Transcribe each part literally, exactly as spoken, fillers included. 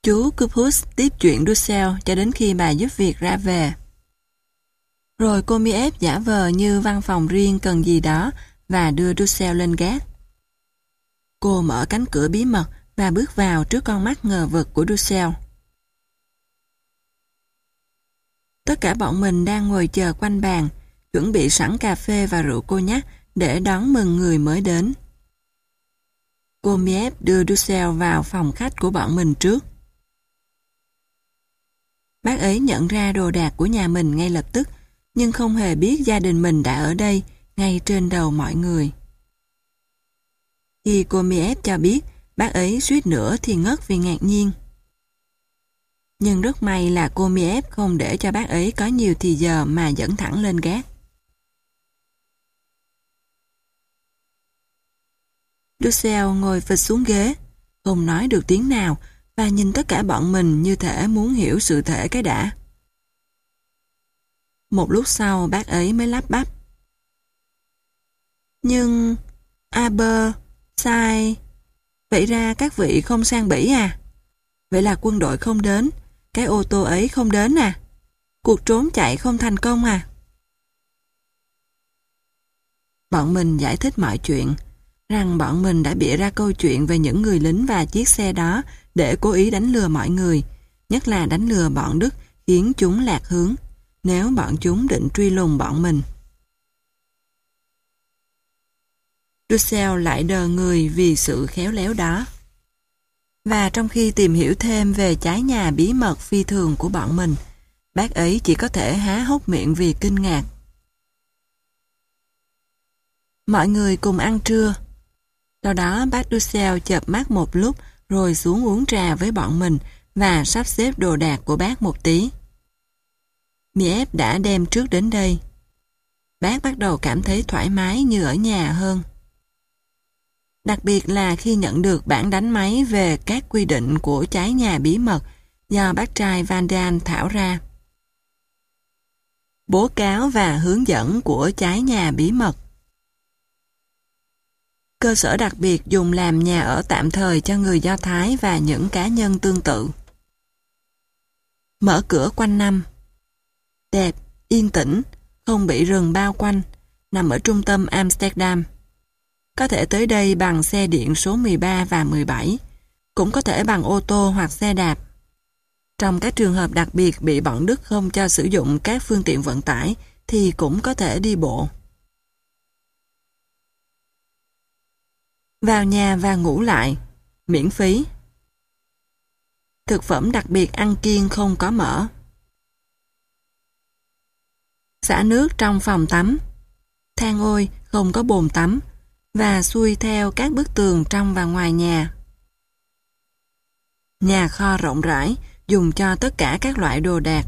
Chú Cupus tiếp chuyện Russell cho đến khi bà giúp việc ra về. Rồi cô Miep giả vờ như văn phòng riêng cần gì đó và đưa Russell lên gác. Cô mở cánh cửa bí mật và bước vào trước con mắt ngờ vực của Russell. Tất cả bọn mình đang ngồi chờ quanh bàn, chuẩn bị sẵn cà phê và rượu cô nhắc để đón mừng người mới đến. Cô Miep đưa Russell vào phòng khách của bọn mình trước. Bác ấy nhận ra đồ đạc của nhà mình ngay lập tức, nhưng không hề biết gia đình mình đã ở đây, ngay trên đầu mọi người. Khi cô Miep cho biết, bác ấy suýt nữa thì ngất vì ngạc nhiên. Nhưng rất may là cô Miep không để cho bác ấy có nhiều thì giờ mà dẫn thẳng lên gác. Russell ngồi phịch xuống ghế, không nói được tiếng nào và nhìn tất cả bọn mình như thể muốn hiểu sự thể cái đã. Một lúc sau bác ấy mới lắp bắp. Nhưng... Aber... Sai... Vậy ra các vị không sang Bỉ à? Vậy là quân đội không đến, cái ô tô ấy không đến à? Cuộc trốn chạy không thành công à? Bọn mình giải thích mọi chuyện, rằng bọn mình đã bịa ra câu chuyện về những người lính và chiếc xe đó để cố ý đánh lừa mọi người, nhất là đánh lừa bọn Đức khiến chúng lạc hướng, nếu bọn chúng định truy lùng bọn mình. Russell lại đờ người vì sự khéo léo đó. Và trong khi tìm hiểu thêm về trái nhà bí mật phi thường của bọn mình, bác ấy chỉ có thể há hốc miệng vì kinh ngạc. Mọi người cùng ăn trưa. Sau đó bác Russell chợp mắt một lúc rồi xuống uống trà với bọn mình và sắp xếp đồ đạc của bác một tí. Miep đã đem trước đến đây. Bác bắt đầu cảm thấy thoải mái như ở nhà hơn. Đặc biệt là khi nhận được bản đánh máy về các quy định của trái nhà bí mật do bác trai Van Daan thảo ra. Bố cáo và hướng dẫn của trái nhà bí mật. Cơ sở đặc biệt dùng làm nhà ở tạm thời cho người Do Thái và những cá nhân tương tự. Mở cửa quanh năm. Đẹp, yên tĩnh, không bị rừng bao quanh, nằm ở trung tâm Amsterdam. Có thể tới đây bằng xe điện số mười ba và mười bảy, cũng có thể bằng ô tô hoặc xe đạp. Trong các trường hợp đặc biệt bị bọn Đức không cho sử dụng các phương tiện vận tải thì cũng có thể đi bộ. Vào nhà và ngủ lại, miễn phí. Thực phẩm đặc biệt ăn kiêng không có mỡ. Xả nước trong phòng tắm. Than ôi không có bồn tắm và xuôi theo các bức tường trong và ngoài nhà. Nhà kho rộng rãi dùng cho tất cả các loại đồ đạc.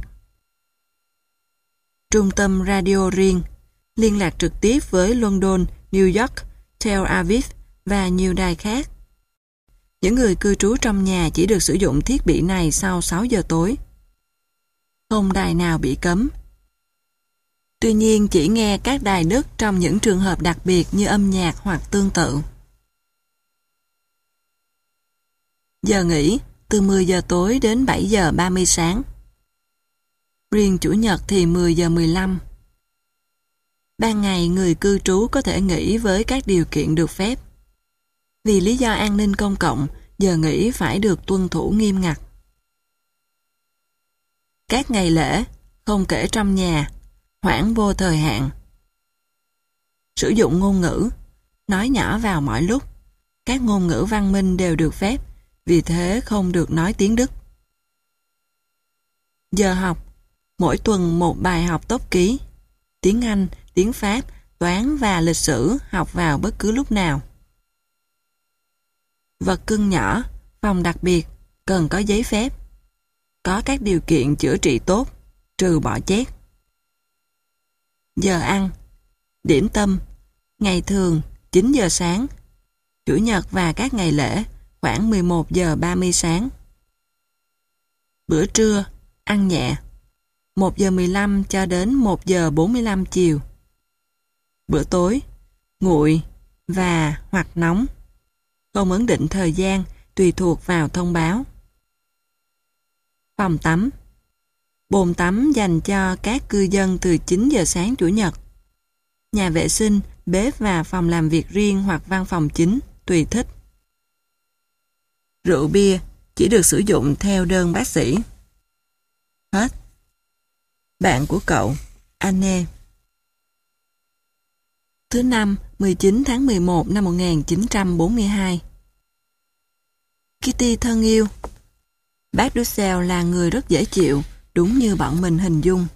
Trung tâm radio riêng, liên lạc trực tiếp với London, New York, Tel Aviv và nhiều đài khác. Những người cư trú trong nhà chỉ được sử dụng thiết bị này sau sáu giờ tối. Không đài nào bị cấm. Tuy nhiên chỉ nghe các đài Đức trong những trường hợp đặc biệt như âm nhạc hoặc tương tự. Giờ nghỉ từ mười giờ tối đến bảy giờ ba mươi sáng. Riêng Chủ nhật thì mười giờ mười lăm. Ban ngày người cư trú có thể nghỉ với các điều kiện được phép. Vì lý do an ninh công cộng, giờ nghỉ phải được tuân thủ nghiêm ngặt. Các ngày lễ, không kể trong nhà, hoãn vô thời hạn. Sử dụng ngôn ngữ, nói nhỏ vào mọi lúc. Các ngôn ngữ văn minh đều được phép, vì thế không được nói tiếng Đức. Giờ học, mỗi tuần một bài học tốc ký, tiếng Anh, tiếng Pháp, toán và lịch sử học vào bất cứ lúc nào. Vật cưng nhỏ, phòng đặc biệt, cần có giấy phép. Có các điều kiện chữa trị tốt, trừ bọ chét. Giờ ăn, điểm tâm, ngày thường chín giờ sáng, Chủ nhật và các ngày lễ khoảng mười một giờ ba mươi sáng. Bữa trưa, ăn nhẹ, một giờ mười lăm cho đến một giờ bốn mươi lăm chiều. Bữa tối, nguội và hoặc nóng. Không ấn định thời gian, tùy thuộc vào thông báo. Phòng tắm. Bồn tắm dành cho các cư dân từ chín giờ sáng Chủ nhật. Nhà vệ sinh, bếp và phòng làm việc riêng hoặc văn phòng chính, tùy thích. Rượu bia chỉ được sử dụng theo đơn bác sĩ. Hết. Bạn của cậu, Anne. Thứ năm, mười chín tháng mười một năm một nghìn chín trăm bốn mươi hai. Kitty thân yêu. Bác Dussel là người rất dễ chịu, đúng như bọn mình hình dung.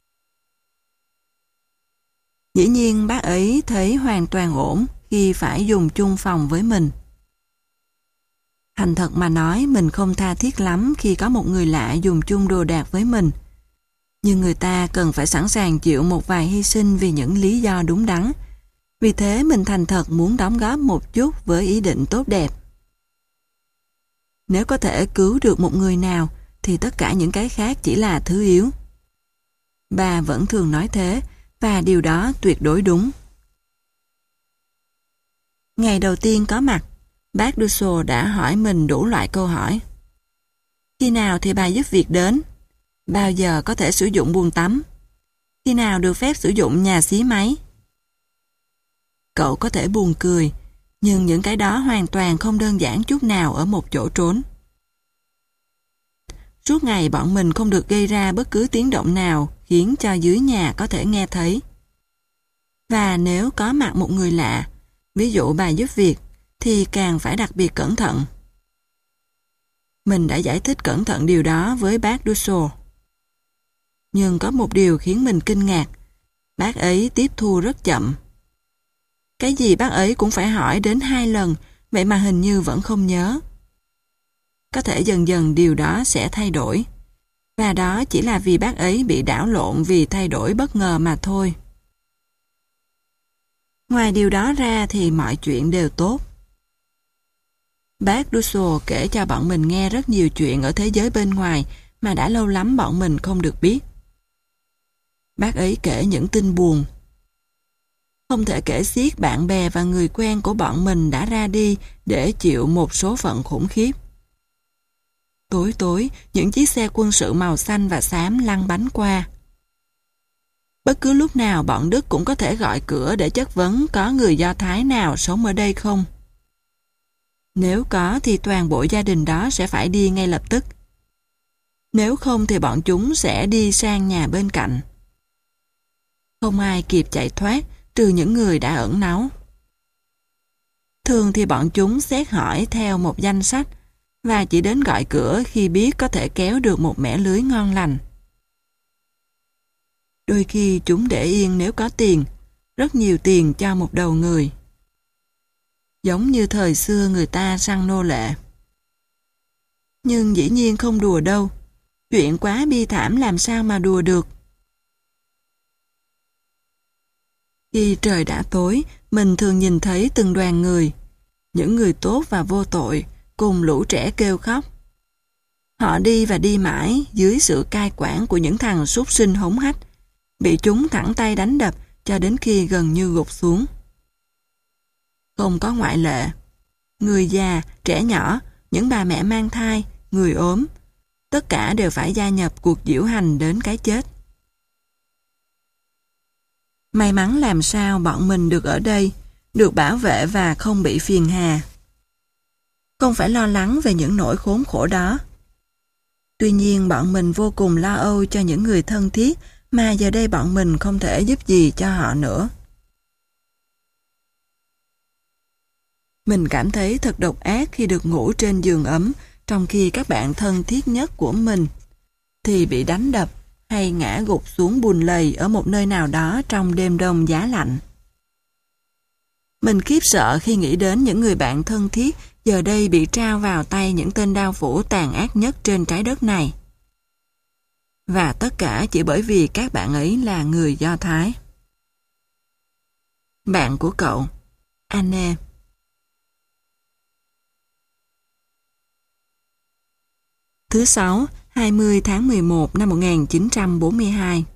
Dĩ nhiên bác ấy thấy hoàn toàn ổn khi phải dùng chung phòng với mình. Thành thật mà nói, mình không tha thiết lắm khi có một người lạ dùng chung đồ đạc với mình. Nhưng người ta cần phải sẵn sàng chịu một vài hy sinh vì những lý do đúng đắn. Vì thế mình thành thật muốn đóng góp một chút với ý định tốt đẹp. Nếu có thể cứu được một người nào, thì tất cả những cái khác chỉ là thứ yếu. Bà vẫn thường nói thế, và điều đó tuyệt đối đúng. Ngày đầu tiên có mặt, bác Dussel đã hỏi mình đủ loại câu hỏi. Khi nào thì bà giúp việc đến? Bao giờ có thể sử dụng bồn tắm? Khi nào được phép sử dụng nhà xí máy? Cậu có thể buồn cười, nhưng những cái đó hoàn toàn không đơn giản chút nào ở một chỗ trốn. Suốt ngày bọn mình không được gây ra bất cứ tiếng động nào khiến cho dưới nhà có thể nghe thấy. Và nếu có mặt một người lạ, ví dụ bà giúp việc, thì càng phải đặc biệt cẩn thận. Mình đã giải thích cẩn thận điều đó với bác Dussel. Nhưng có một điều khiến mình kinh ngạc, bác ấy tiếp thu rất chậm. Cái gì bác ấy cũng phải hỏi đến hai lần, vậy mà hình như vẫn không nhớ. Có thể dần dần điều đó sẽ thay đổi. Và đó chỉ là vì bác ấy bị đảo lộn vì thay đổi bất ngờ mà thôi. Ngoài điều đó ra thì mọi chuyện đều tốt. Bác Dussel kể cho bọn mình nghe rất nhiều chuyện ở thế giới bên ngoài mà đã lâu lắm bọn mình không được biết. Bác ấy kể những tin buồn. Không thể kể xiết bạn bè và người quen của bọn mình đã ra đi để chịu một số phận khủng khiếp. Tối tối, những chiếc xe quân sự màu xanh và xám lăn bánh qua. Bất cứ lúc nào bọn Đức cũng có thể gọi cửa để chất vấn có người Do Thái nào sống ở đây không. Nếu có thì toàn bộ gia đình đó sẽ phải đi ngay lập tức. Nếu không thì bọn chúng sẽ đi sang nhà bên cạnh. Không ai kịp chạy thoát trừ những người đã ẩn náu. Thường thì bọn chúng xét hỏi theo một danh sách và chỉ đến gọi cửa khi biết có thể kéo được một mẻ lưới ngon lành. Đôi khi chúng để yên nếu có tiền, rất nhiều tiền cho một đầu người. Giống như thời xưa người ta săn nô lệ. Nhưng dĩ nhiên không đùa đâu. Chuyện quá bi thảm làm sao mà đùa được. Khi trời đã tối, mình thường nhìn thấy từng đoàn người, những người tốt và vô tội, cùng lũ trẻ kêu khóc. Họ đi và đi mãi dưới sự cai quản của những thằng súc sinh hống hách, bị chúng thẳng tay đánh đập cho đến khi gần như gục xuống. Không có ngoại lệ. Người già, trẻ nhỏ, những bà mẹ mang thai, người ốm, tất cả đều phải gia nhập cuộc diễu hành đến cái chết. May mắn làm sao bọn mình được ở đây, được bảo vệ và không bị phiền hà. Không phải lo lắng về những nỗi khốn khổ đó. Tuy nhiên bọn mình vô cùng lo âu cho những người thân thiết mà giờ đây bọn mình không thể giúp gì cho họ nữa. Mình cảm thấy thật độc ác khi được ngủ trên giường ấm trong khi các bạn thân thiết nhất của mình thì bị đánh đập hay ngã gục xuống bùn lầy ở một nơi nào đó trong đêm đông giá lạnh. Mình khiếp sợ khi nghĩ đến những người bạn thân thiết giờ đây bị trao vào tay những tên đao phủ tàn ác nhất trên trái đất này. Và tất cả chỉ bởi vì các bạn ấy là người Do Thái. Bạn của cậu, Anne. Thứ sáu, hai mươi tháng mười một năm một nghìn chín trăm bốn mươi hai.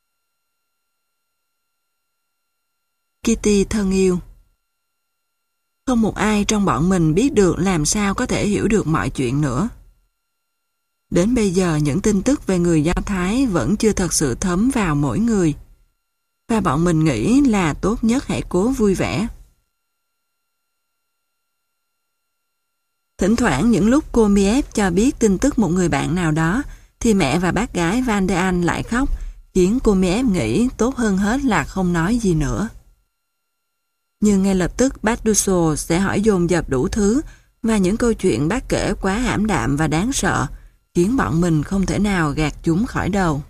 Kitty thân yêu. Không một ai trong bọn mình biết được làm sao có thể hiểu được mọi chuyện nữa. Đến bây giờ những tin tức về người Do Thái vẫn chưa thật sự thấm vào mỗi người. Và bọn mình nghĩ là tốt nhất hãy cố vui vẻ. Thỉnh thoảng những lúc cô Miep cho biết tin tức một người bạn nào đó, thì mẹ và bác gái Van de An lại khóc, khiến cô Miep nghĩ tốt hơn hết là không nói gì nữa. Nhưng ngay lập tức bác Dussel sẽ hỏi dồn dập đủ thứ, và những câu chuyện bác kể quá ảm đạm và đáng sợ, khiến bọn mình không thể nào gạt chúng khỏi đầu.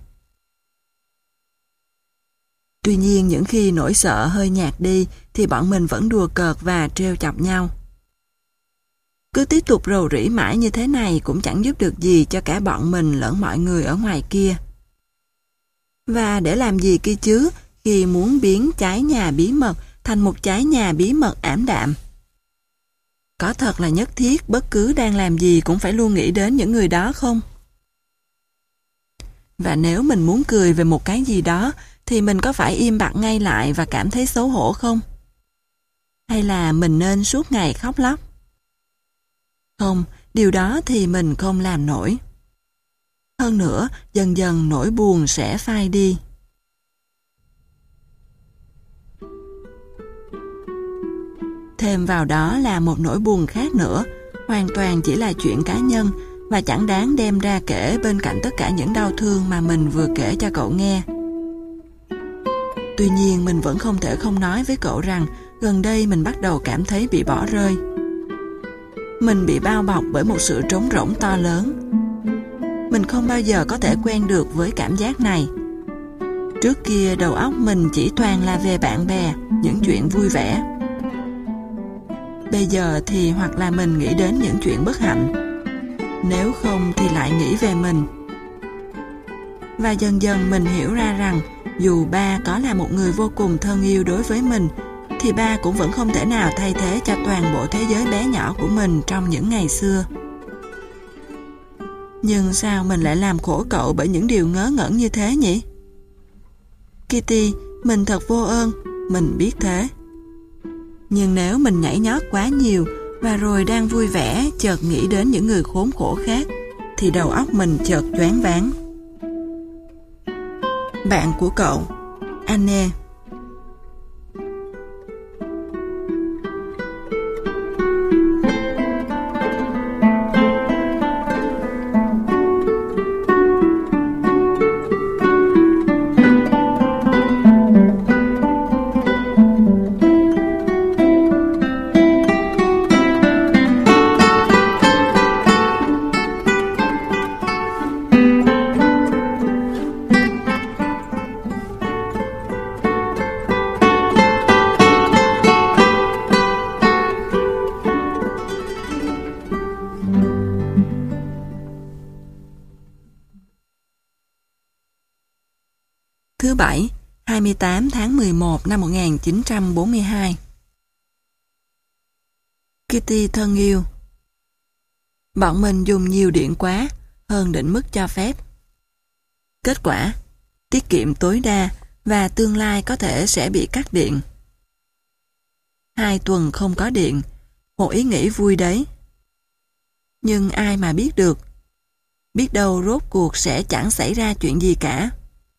Tuy nhiên những khi nỗi sợ hơi nhạt đi thì bọn mình vẫn đùa cợt và trêu chọc nhau. Cứ tiếp tục rầu rĩ mãi như thế này cũng chẳng giúp được gì cho cả bọn mình lẫn mọi người ở ngoài kia. Và để làm gì kia chứ khi muốn biến trái nhà bí mật thành một trái nhà bí mật ảm đạm? Có thật là nhất thiết bất cứ đang làm gì cũng phải luôn nghĩ đến những người đó không? Và nếu mình muốn cười về một cái gì đó thì mình có phải im bặt ngay lại và cảm thấy xấu hổ không? Hay là mình nên suốt ngày khóc lóc? Không, điều đó thì mình không làm nổi. Hơn nữa, dần dần nỗi buồn sẽ phai đi. Thêm vào đó là một nỗi buồn khác nữa, hoàn toàn chỉ là chuyện cá nhân và chẳng đáng đem ra kể bên cạnh tất cả những đau thương mà mình vừa kể cho cậu nghe. Tuy nhiên mình vẫn không thể không nói với cậu rằng gần đây mình bắt đầu cảm thấy bị bỏ rơi. Mình bị bao bọc bởi một sự trống rỗng to lớn. Mình không bao giờ có thể quen được với cảm giác này. Trước kia đầu óc mình chỉ toàn là về bạn bè, những chuyện vui vẻ. Bây giờ thì hoặc là mình nghĩ đến những chuyện bất hạnh, nếu không thì lại nghĩ về mình. Và dần dần mình hiểu ra rằng dù ba có là một người vô cùng thân yêu đối với mình, thì ba cũng vẫn không thể nào thay thế cho toàn bộ thế giới bé nhỏ của mình trong những ngày xưa. Nhưng sao mình lại làm khổ cậu bởi những điều ngớ ngẩn như thế nhỉ? Kitty, mình thật vô ơn, mình biết thế. Nhưng nếu mình nhảy nhót quá nhiều và rồi đang vui vẻ chợt nghĩ đến những người khốn khổ khác, thì đầu óc mình chợt choáng váng. Bạn của cậu, Anne. Thứ Bảy, hai mươi tám tháng mười một năm một nghìn chín trăm bốn mươi hai. Kitty thân yêu, bọn mình dùng nhiều điện quá, hơn định mức cho phép. Kết quả, tiết kiệm tối đa và tương lai có thể sẽ bị cắt điện. Hai tuần không có điện, một ý nghĩ vui đấy. Nhưng ai mà biết được, biết đâu rốt cuộc sẽ chẳng xảy ra chuyện gì cả.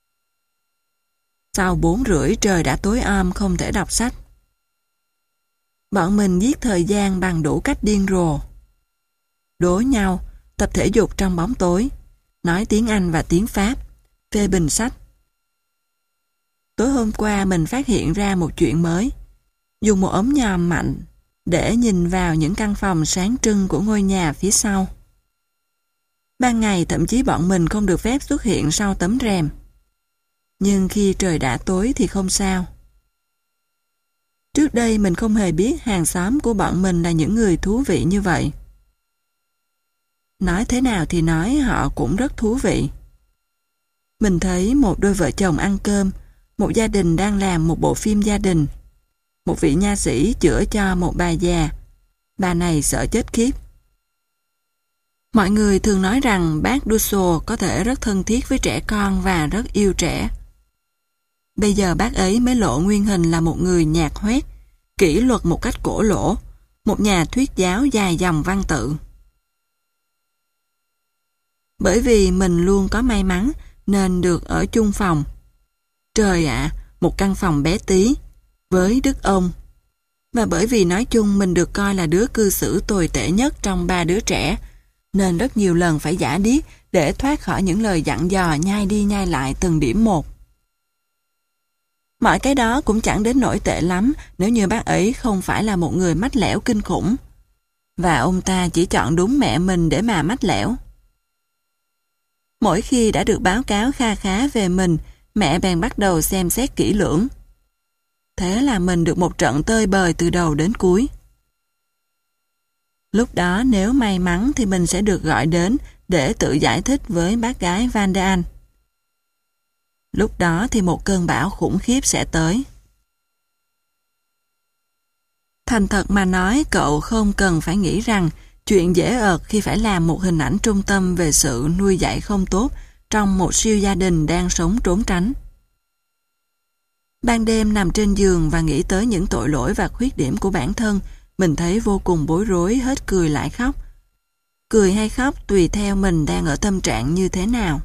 Sau bốn rưỡi trời đã tối om không thể đọc sách. Bọn mình giết thời gian bằng đủ cách điên rồ. Đố nhau, tập thể dục trong bóng tối, nói tiếng Anh và tiếng Pháp, phê bình sách. Tối hôm qua mình phát hiện ra một chuyện mới. Dùng một ống nhòm mạnh để nhìn vào những căn phòng sáng trưng của ngôi nhà phía sau. Ban ngày thậm chí bọn mình không được phép xuất hiện sau tấm rèm. Nhưng khi trời đã tối thì không sao. Trước đây mình không hề biết hàng xóm của bọn mình là những người thú vị như vậy. Nói thế nào thì nói, họ cũng rất thú vị. Mình thấy một đôi vợ chồng ăn cơm, một gia đình đang làm một bộ phim gia đình. Một vị nha sĩ chữa cho một bà già. Bà này sợ chết khiếp. Mọi người thường nói rằng bác Dussel có thể rất thân thiết với trẻ con và rất yêu trẻ. Bây giờ bác ấy mới lộ nguyên hình là một người nhạt hoét, kỷ luật một cách cổ lỗ, một nhà thuyết giáo dài dòng văn tự. Bởi vì mình luôn có may mắn nên được ở chung phòng. Trời ạ, một căn phòng bé tí, với đức ông. Và bởi vì nói chung mình được coi là đứa cư xử tồi tệ nhất trong ba đứa trẻ, nên rất nhiều lần phải giả điếc để thoát khỏi những lời dặn dò nhai đi nhai lại từng điểm một. Mọi cái đó cũng chẳng đến nỗi tệ lắm nếu như bác ấy không phải là một người mách lẻo kinh khủng. Và ông ta chỉ chọn đúng mẹ mình để mà mách lẻo. Mỗi khi đã được báo cáo kha khá về mình, mẹ bèn bắt đầu xem xét kỹ lưỡng. Thế là mình được một trận tơi bời từ đầu đến cuối. Lúc đó nếu may mắn thì mình sẽ được gọi đến để tự giải thích với bác gái Van de An. Lúc đó thì một cơn bão khủng khiếp sẽ tới. Thành thật mà nói, cậu không cần phải nghĩ rằng chuyện dễ ợt khi phải làm một hình ảnh trung tâm về sự nuôi dạy không tốt trong một siêu gia đình đang sống trốn tránh. Ban đêm nằm trên giường và nghĩ tới những tội lỗi và khuyết điểm của bản thân, mình thấy vô cùng bối rối, hết cười lại khóc. Cười hay khóc tùy theo mình đang ở tâm trạng như thế nào.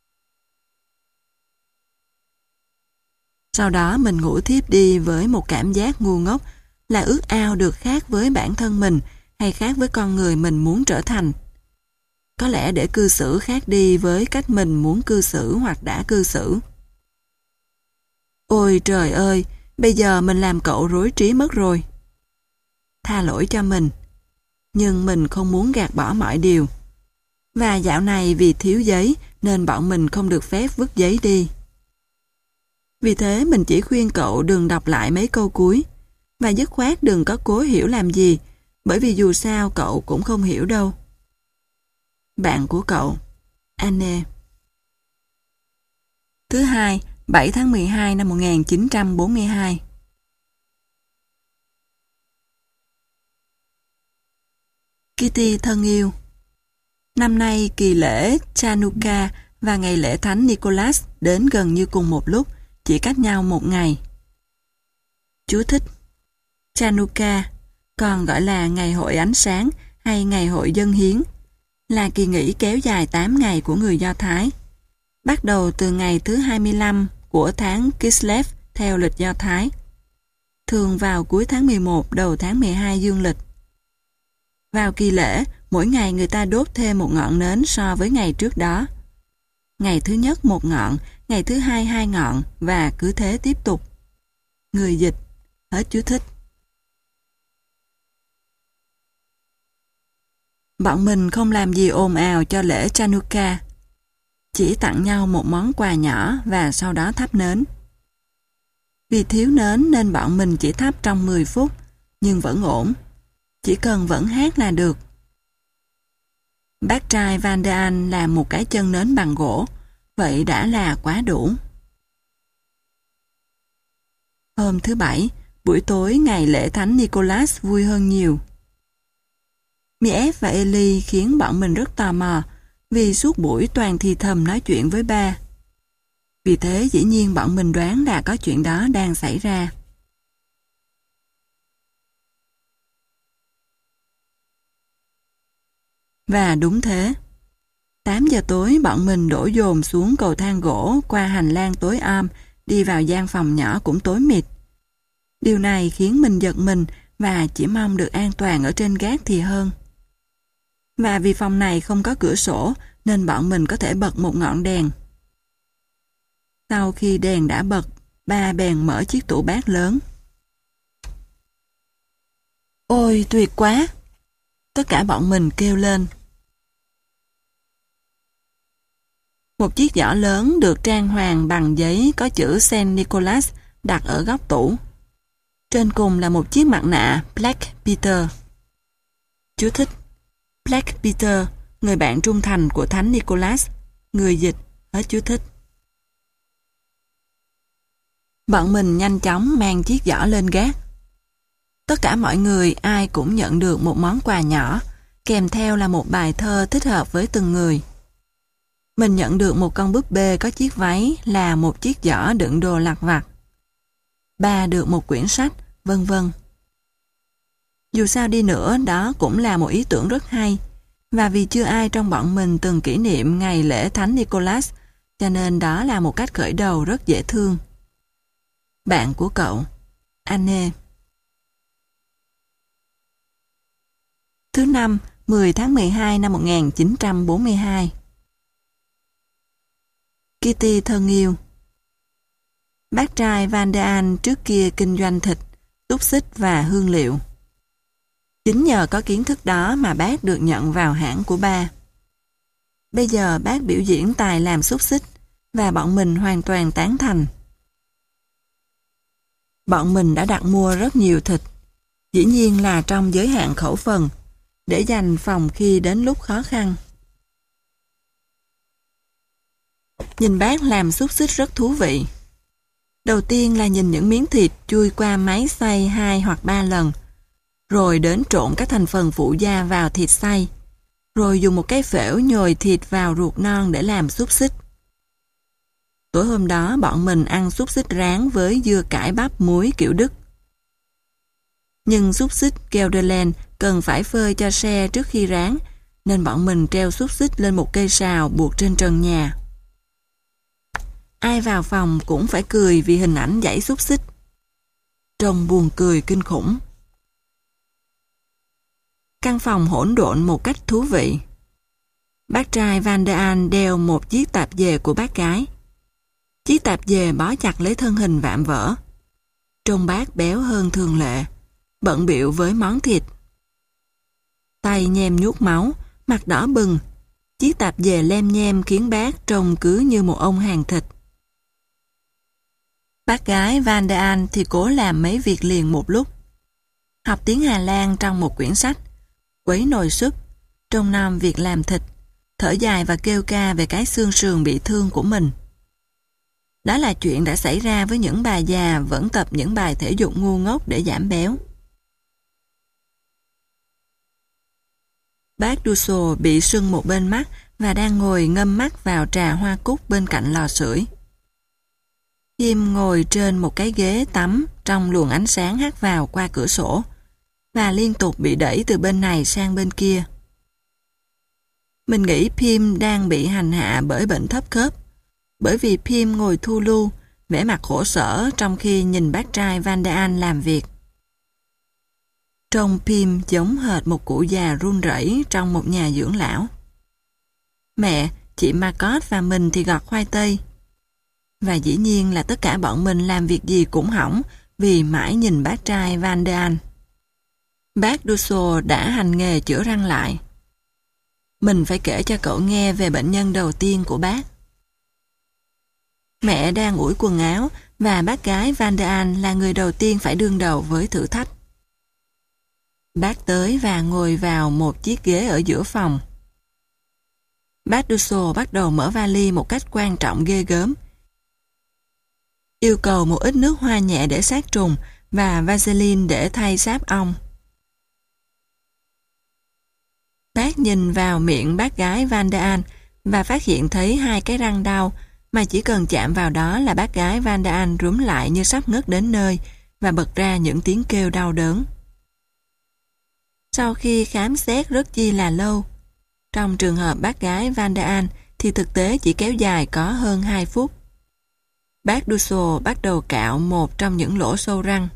Sau đó mình ngủ thiếp đi với một cảm giác ngu ngốc là ước ao được khác với bản thân mình hay khác với con người mình muốn trở thành. Có lẽ để cư xử khác đi với cách mình muốn cư xử hoặc đã cư xử. Ôi trời ơi, bây giờ mình làm cậu rối trí mất rồi. Tha lỗi cho mình. Nhưng mình không muốn gạt bỏ mọi điều. Và dạo này vì thiếu giấy nên bọn mình không được phép vứt giấy đi. Vì thế mình chỉ khuyên cậu đừng đọc lại mấy câu cuối. Và dứt khoát đừng có cố hiểu làm gì, bởi vì dù sao cậu cũng không hiểu đâu. Bạn của cậu, Anne. Thứ hai, bảy tháng mười hai năm một nghìn chín trăm bốn mươi hai. Kitty thân yêu, năm nay kỳ lễ Chanukka và ngày lễ Thánh Nicholas đến gần như cùng một lúc, chỉ cách nhau một ngày. Chú thích: Chanukka, còn gọi là ngày hội ánh sáng hay ngày hội dân hiến, là kỳ nghỉ kéo dài tám ngày của người Do Thái, bắt đầu từ ngày thứ hai mươi lăm của tháng Kislev theo lịch Do Thái, thường vào cuối tháng mười một đầu tháng mười hai dương lịch. Vào kỳ lễ, mỗi ngày người ta đốt thêm một ngọn nến so với ngày trước đó. Ngày thứ nhất một ngọn, ngày thứ hai hai ngọn và cứ thế tiếp tục. Người dịch, hết chú thích. Bọn mình không làm gì ồn ào cho lễ Chanukka, chỉ tặng nhau một món quà nhỏ và sau đó thắp nến. Vì thiếu nến nên bọn mình chỉ thắp trong mười phút, nhưng vẫn ổn. Chỉ cần vẫn hát là được. Bác trai Van de An làm một cái chân nến bằng gỗ, vậy đã là quá đủ. Hôm thứ Bảy, buổi tối ngày lễ Thánh Nicholas vui hơn nhiều. Mief và Ellie khiến bọn mình rất tò mò, vì suốt buổi toàn thì thầm nói chuyện với ba. Vì thế dĩ nhiên bọn mình đoán là có chuyện đó đang xảy ra. Và đúng thế. tám giờ tối bọn mình đổ dồn xuống cầu thang gỗ qua hành lang tối om, đi vào gian phòng nhỏ cũng tối mịt. Điều này khiến mình giật mình và chỉ mong được an toàn ở trên gác thì hơn. Và vì phòng này không có cửa sổ nên bọn mình có thể bật một ngọn đèn. Sau khi đèn đã bật, ba bèn mở chiếc tủ bát lớn. Ôi tuyệt quá! Tất cả bọn mình kêu lên. Một chiếc giỏ lớn được trang hoàng bằng giấy có chữ Saint Nicholas đặt ở góc tủ. Trên cùng là một chiếc mặt nạ Black Peter. Chú thích: Black Peter, người bạn trung thành của Thánh Nicholas. Người dịch, hết chú thích. Bọn mình nhanh chóng mang chiếc giỏ lên gác. Tất cả mọi người ai cũng nhận được một món quà nhỏ, kèm theo là một bài thơ thích hợp với từng người. Mình nhận được một con búp bê có chiếc váy là một chiếc giỏ đựng đồ lặt vặt. Ba được một quyển sách, vân vân. Dù sao đi nữa, đó cũng là một ý tưởng rất hay, và vì chưa ai trong bọn mình từng kỷ niệm ngày lễ Thánh Nicholas, cho nên đó là một cách khởi đầu rất dễ thương. Bạn của cậu, Anne. Thứ năm, mười tháng mười hai năm một nghìn chín trăm bốn mươi hai. Kitty thân yêu. Bác trai Van de An trước kia kinh doanh thịt, xúc xích và hương liệu. Chính nhờ có kiến thức đó mà bác được nhận vào hãng của ba. Bây giờ bác biểu diễn tài làm xúc xích và bọn mình hoàn toàn tán thành. Bọn mình đã đặt mua rất nhiều thịt, dĩ nhiên là trong giới hạn khẩu phần, để dành phòng khi đến lúc khó khăn. Nhìn bác làm xúc xích rất thú vị. Đầu tiên là nhìn những miếng thịt chui qua máy xay hai hoặc ba lần, rồi đến trộn các thành phần phụ gia vào thịt xay, rồi dùng một cái phễu nhồi thịt vào ruột non để làm xúc xích. Tối hôm đó bọn mình ăn xúc xích rán với dưa cải bắp muối kiểu Đức. Nhưng xúc xích Gelderland cần phải phơi cho se trước khi rán, nên bọn mình treo xúc xích lên một cây sào buộc trên trần nhà. Ai vào phòng cũng phải cười vì hình ảnh dãy xúc xích. Trông buồn cười kinh khủng. Căn phòng hỗn độn một cách thú vị. Bác trai Van de An đeo một chiếc tạp dề của bác gái. Chiếc tạp dề bó chặt lấy thân hình vạm vỡ. Trông bác béo hơn thường lệ, bận bịu với món thịt. Tay nhem nhuốc máu, mặt đỏ bừng. Chiếc tạp dề lem nhem khiến bác trông cứ như một ông hàng thịt. Bác gái Van de An thì cố làm mấy việc liền một lúc. Học tiếng Hà Lan trong một quyển sách, quấy nồi súp, trông nom việc làm thịt, thở dài và kêu ca về cái xương sườn bị thương của mình. Đó là chuyện đã xảy ra với những bà già vẫn tập những bài thể dục ngu ngốc để giảm béo. Bác Dusso bị sưng một bên mắt và đang ngồi ngâm mắt vào trà hoa cúc bên cạnh lò sưởi. Kim ngồi trên một cái ghế tắm trong luồng ánh sáng hắt vào qua cửa sổ và liên tục bị đẩy từ bên này sang bên kia. Mình nghĩ Pim đang bị hành hạ bởi bệnh thấp khớp, bởi vì Pim ngồi thu lu, vẻ mặt khổ sở trong khi nhìn bác trai Van de An làm việc. Trông Pim giống hệt một cụ già run rẩy trong một nhà dưỡng lão. Mẹ, chị Marcot và mình thì gọt khoai tây. Và dĩ nhiên là tất cả bọn mình làm việc gì cũng hỏng vì mãi nhìn bác trai Van de An. Bác Dusso đã hành nghề chữa răng lại. Mình phải kể cho cậu nghe về bệnh nhân đầu tiên của bác. Mẹ đang ủi quần áo và bác gái Van de An là người đầu tiên phải đương đầu với thử thách. Bác tới và ngồi vào một chiếc ghế ở giữa phòng. Bác Dusso bắt đầu mở vali một cách quan trọng ghê gớm. Yêu cầu một ít nước hoa nhẹ để sát trùng và Vaseline để thay sáp ong. Bác nhìn vào miệng bác gái Van de An và phát hiện thấy hai cái răng đau mà chỉ cần chạm vào đó là bác gái Van de An rúm lại như sắp ngất đến nơi và bật ra những tiếng kêu đau đớn. Sau khi khám xét rất chi là lâu, trong trường hợp bác gái Van de An thì thực tế chỉ kéo dài có hơn hai phút. Bác Dusso bắt đầu cạo một trong những lỗ sâu răng.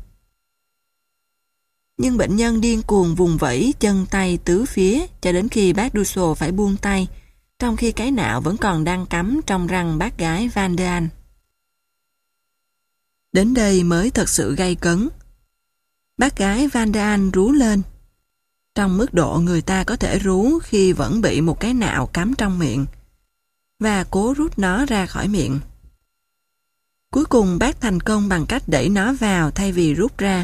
Nhưng bệnh nhân điên cuồng vùng vẫy chân tay tứ phía cho đến khi bác Dusso phải buông tay, trong khi cái nạo vẫn còn đang cắm trong răng bác gái Van de An. Đến đây mới thật sự gay cấn. Bác gái Van de An rú lên, trong mức độ người ta có thể rú khi vẫn bị một cái nạo cắm trong miệng, và cố rút nó ra khỏi miệng. Cuối cùng bác thành công bằng cách đẩy nó vào thay vì rút ra.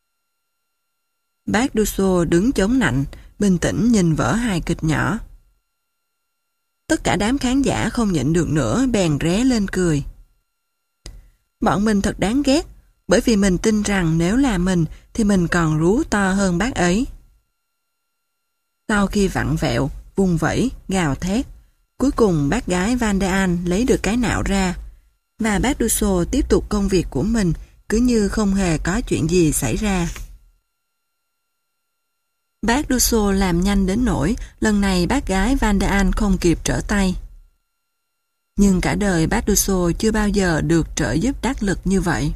Bác Dusso đứng chống nạnh, bình tĩnh nhìn vở hài kịch nhỏ. Tất cả đám khán giả không nhịn được nữa bèn ré lên cười. Bọn mình thật đáng ghét, bởi vì mình tin rằng nếu là mình thì mình còn rú to hơn bác ấy. Sau khi vặn vẹo, vùng vẫy, gào thét, cuối cùng bác gái Van de An lấy được cái nạo ra, và bác Dusso tiếp tục công việc của mình cứ như không hề có chuyện gì xảy ra. Bác Dusso làm nhanh đến nỗi lần này bác gái Van der An không kịp trở tay. Nhưng cả đời bác Dusso chưa bao giờ được trợ giúp đắc lực như vậy.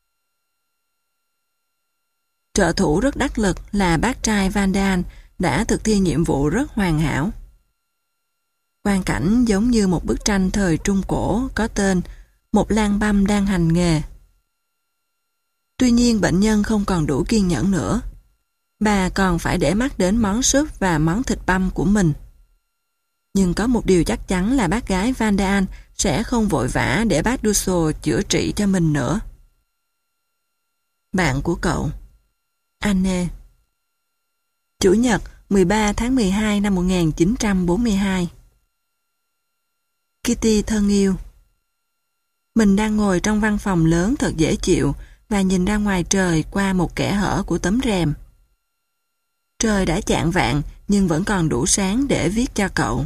Trợ thủ rất đắc lực là bác trai Van der An đã thực thi nhiệm vụ rất hoàn hảo. Quang cảnh giống như một bức tranh thời Trung Cổ có tên Một lang băm đang hành nghề. Tuy nhiên bệnh nhân không còn đủ kiên nhẫn nữa. Bà còn phải để mắt đến món súp và món thịt băm của mình. Nhưng có một điều chắc chắn là bác gái Van der An sẽ không vội vã để bác Dusso chữa trị cho mình nữa. Bạn của cậu Anne. Chủ nhật mười ba tháng mười hai năm một nghìn chín trăm bốn mươi hai. Kitty thân yêu. Mình đang ngồi trong văn phòng lớn thật dễ chịu và nhìn ra ngoài trời qua một kẽ hở của tấm rèm. Trời đã chạng vạng nhưng vẫn còn đủ sáng để viết cho cậu.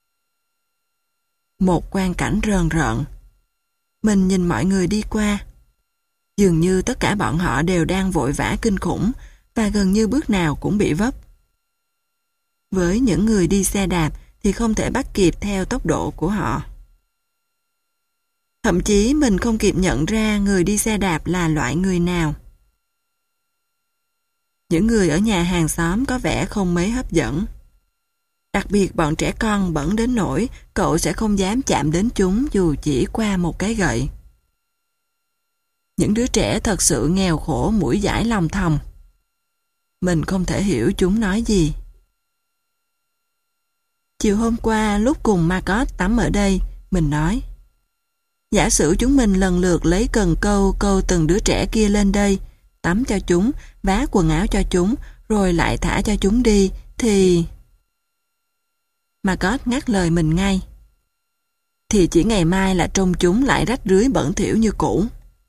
Một quang cảnh rờn rợn. Mình nhìn mọi người đi qua. Dường như tất cả bọn họ đều đang vội vã kinh khủng và gần như bước nào cũng bị vấp. Với những người đi xe đạp thì không thể bắt kịp theo tốc độ của họ. Thậm chí mình không kịp nhận ra người đi xe đạp là loại người nào. Những người ở nhà hàng xóm có vẻ không mấy hấp dẫn. Đặc biệt bọn trẻ con bẩn đến nỗi cậu sẽ không dám chạm đến chúng dù chỉ qua một cái gậy. Những đứa trẻ thật sự nghèo khổ mũi dãi lòng thòng. Mình không thể hiểu chúng nói gì. Chiều hôm qua lúc cùng Margot tắm ở đây, mình nói: giả sử chúng mình lần lượt lấy cần câu câu từng đứa trẻ kia lên đây, tắm cho chúng, vá quần áo cho chúng, rồi lại thả cho chúng đi, thì... Margot ngắt lời mình ngay. Thì chỉ ngày mai là trông chúng lại rách rưới bẩn thỉu như cũ.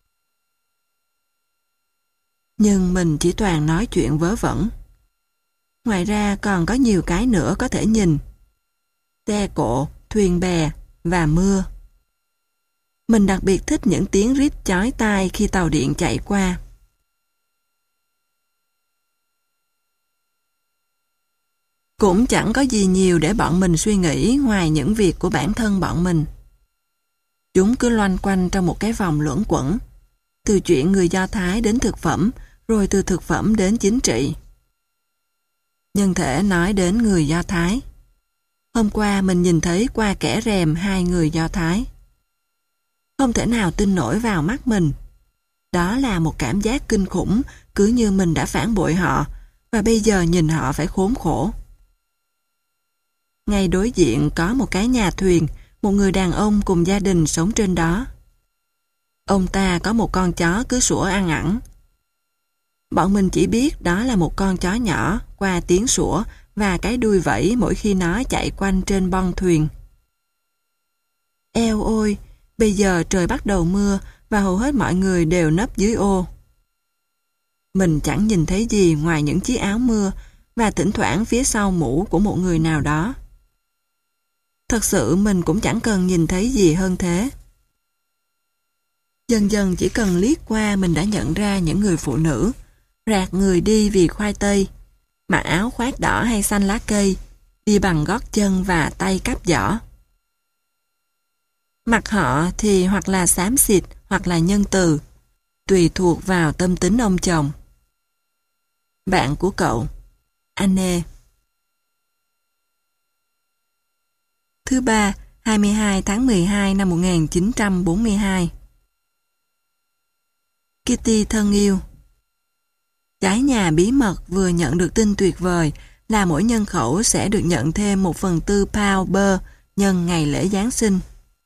Nhưng mình chỉ toàn nói chuyện vớ vẩn. Ngoài ra còn có nhiều cái nữa có thể nhìn. Xe cộ, thuyền bè và mưa. Mình đặc biệt thích những tiếng rít chói tai khi tàu điện chạy qua. Cũng chẳng có gì nhiều để bọn mình suy nghĩ ngoài những việc của bản thân bọn mình. Chúng cứ loanh quanh trong một cái vòng luẩn quẩn, từ chuyện người Do Thái đến thực phẩm, rồi từ thực phẩm đến chính trị. Nhân thể nói đến người Do Thái. Hôm qua mình nhìn thấy qua kẽ rèm hai người Do Thái. Không thể nào tin nổi vào mắt mình. Đó là một cảm giác kinh khủng, cứ như mình đã phản bội họ, và bây giờ nhìn họ phải khốn khổ. Ngay đối diện có một cái nhà thuyền, một người đàn ông cùng gia đình sống trên đó. Ông ta có một con chó cứ sủa ăn ẵn. Bọn mình chỉ biết đó là một con chó nhỏ qua tiếng sủa và cái đuôi vẫy mỗi khi nó chạy quanh trên bon thuyền. Eo ôi, bây giờ trời bắt đầu mưa và hầu hết mọi người đều nấp dưới ô. Mình chẳng nhìn thấy gì ngoài những chiếc áo mưa và thỉnh thoảng phía sau mũ của một người nào đó. Thật sự mình cũng chẳng cần nhìn thấy gì hơn thế. Dần dần chỉ cần liếc qua mình đã nhận ra những người phụ nữ, rạc người đi vì khoai tây, mặc áo khoác đỏ hay xanh lá cây, đi bằng gót chân và tay cắp giỏ. Mặt họ thì hoặc là xám xịt hoặc là nhân từ, tùy thuộc vào tâm tính ông chồng. Bạn của cậu Anne. Thứ ba, hai mươi hai tháng mười hai năm một nghìn chín trăm bốn mươi hai. Kitty thân yêu. Trái nhà bí mật vừa nhận được tin tuyệt vời là mỗi nhân khẩu sẽ được nhận thêm một phần tư pound bơ nhân ngày lễ Giáng sinh.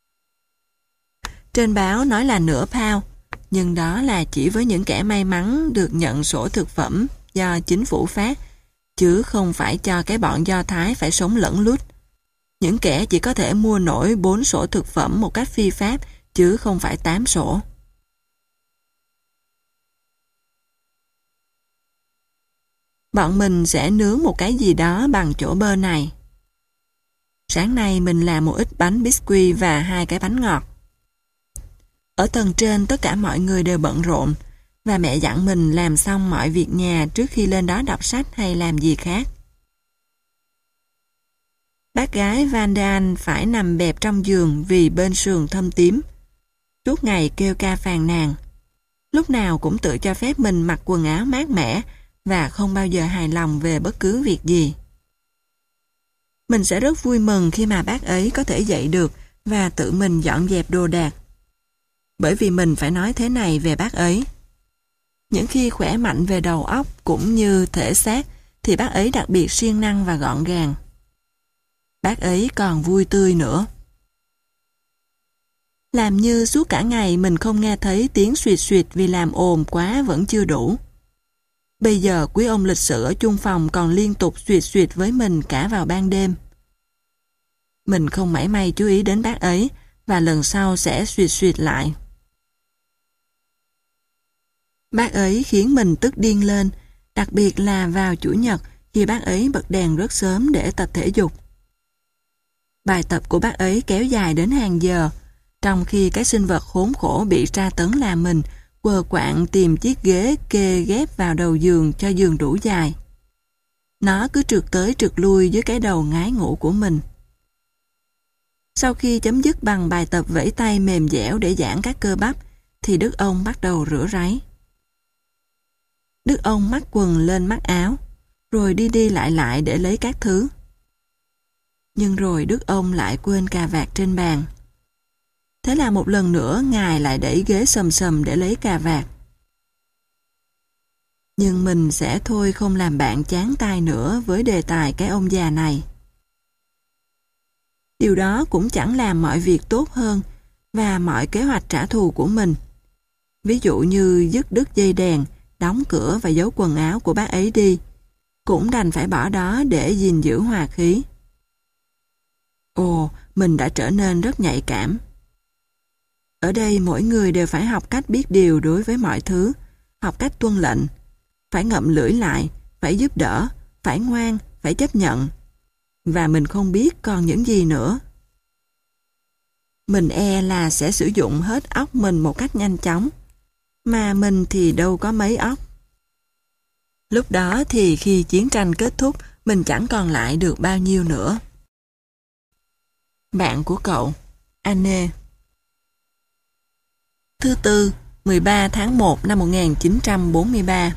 Trên báo nói là nửa pound, nhưng đó là chỉ với những kẻ may mắn được nhận sổ thực phẩm do chính phủ phát, chứ không phải cho cái bọn Do Thái phải sống lẫn lút. Những kẻ chỉ có thể mua nổi bốn sổ thực phẩm một cách phi pháp, chứ không phải tám sổ. Bọn mình sẽ nướng một cái gì đó bằng chỗ bơ này. Sáng nay mình làm một ít bánh biscuit và hai cái bánh ngọt. Ở tầng trên tất cả mọi người đều bận rộn, và mẹ dặn mình làm xong mọi việc nhà trước khi lên đó đọc sách hay làm gì khác. Bác gái Van Daan phải nằm bẹp trong giường vì bên sườn thâm tím. Suốt ngày kêu ca phàn nàn. Lúc nào cũng tự cho phép mình mặc quần áo mát mẻ và không bao giờ hài lòng về bất cứ việc gì. Mình sẽ rất vui mừng khi mà bác ấy có thể dậy được và tự mình dọn dẹp đồ đạc. Bởi vì mình phải nói thế này về bác ấy. Những khi khỏe mạnh về đầu óc cũng như thể xác thì bác ấy đặc biệt siêng năng và gọn gàng. Bác ấy còn vui tươi nữa. Làm như suốt cả ngày mình không nghe thấy tiếng suyệt suyệt vì làm ồn quá vẫn chưa đủ. Bây giờ quý ông lịch sự ở chung phòng còn liên tục suyệt suyệt với mình cả vào ban đêm. Mình không mảy may chú ý đến bác ấy và lần sau sẽ suyệt suyệt lại. Bác ấy khiến mình tức điên lên, đặc biệt là vào Chủ nhật khi bác ấy bật đèn rất sớm để tập thể dục. Bài tập của bác ấy kéo dài đến hàng giờ, trong khi cái sinh vật khốn khổ bị tra tấn là mình quờ quạng tìm chiếc ghế kê ghép vào đầu giường cho giường đủ dài. Nó cứ trượt tới trượt lui dưới cái đầu ngái ngủ của mình. Sau khi chấm dứt bằng bài tập vẫy tay mềm dẻo để giãn các cơ bắp, thì Đức ông bắt đầu rửa ráy. Đức ông mắc quần lên mắc áo, rồi đi đi lại lại để lấy các thứ. Nhưng rồi Đức ông lại quên cà vạt trên bàn. Thế là một lần nữa Ngài lại đẩy ghế sầm sầm để lấy cà vạt. Nhưng mình sẽ thôi không làm bạn chán tai nữa với đề tài cái ông già này. Điều đó cũng chẳng làm mọi việc tốt hơn và mọi kế hoạch trả thù của mình. Ví dụ như dứt đứt dây đèn, đóng cửa và giấu quần áo của bác ấy đi, cũng đành phải bỏ đó để gìn giữ hòa khí. Ồ, mình đã trở nên rất nhạy cảm. Ở đây mỗi người đều phải học cách biết điều đối với mọi thứ, học cách tuân lệnh, phải ngậm lưỡi lại, phải giúp đỡ, phải ngoan, phải chấp nhận. Và mình không biết còn những gì nữa. Mình e là sẽ sử dụng hết óc mình một cách nhanh chóng, mà mình thì đâu có mấy óc. Lúc đó thì khi chiến tranh kết thúc, mình chẳng còn lại được bao nhiêu nữa. Bạn của cậu, Anne. Thứ tư, mười ba tháng một năm một nghìn chín trăm bốn mươi ba.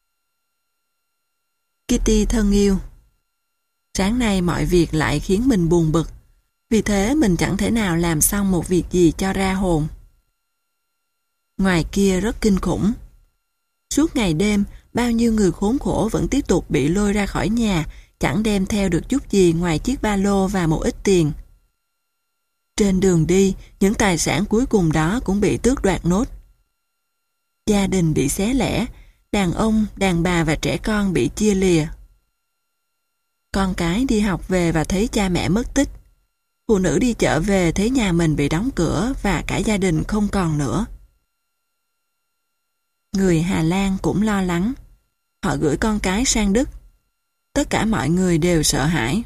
Kitty thân yêu, sáng nay mọi việc lại khiến mình buồn bực, vì thế mình chẳng thể nào làm xong một việc gì cho ra hồn. Ngoài kia rất kinh khủng. Suốt ngày đêm, bao nhiêu người khốn khổ vẫn tiếp tục bị lôi ra khỏi nhà, chẳng đem theo được chút gì ngoài chiếc ba lô và một ít tiền. Trên đường đi, những tài sản cuối cùng đó cũng bị tước đoạt nốt. Gia đình bị xé lẻ, đàn ông, đàn bà và trẻ con bị chia lìa. Con cái đi học về và thấy cha mẹ mất tích. Phụ nữ đi chợ về thấy nhà mình bị đóng cửa và cả gia đình không còn nữa. Người Hà Lan cũng lo lắng. Họ gửi con cái sang Đức. Tất cả mọi người đều sợ hãi.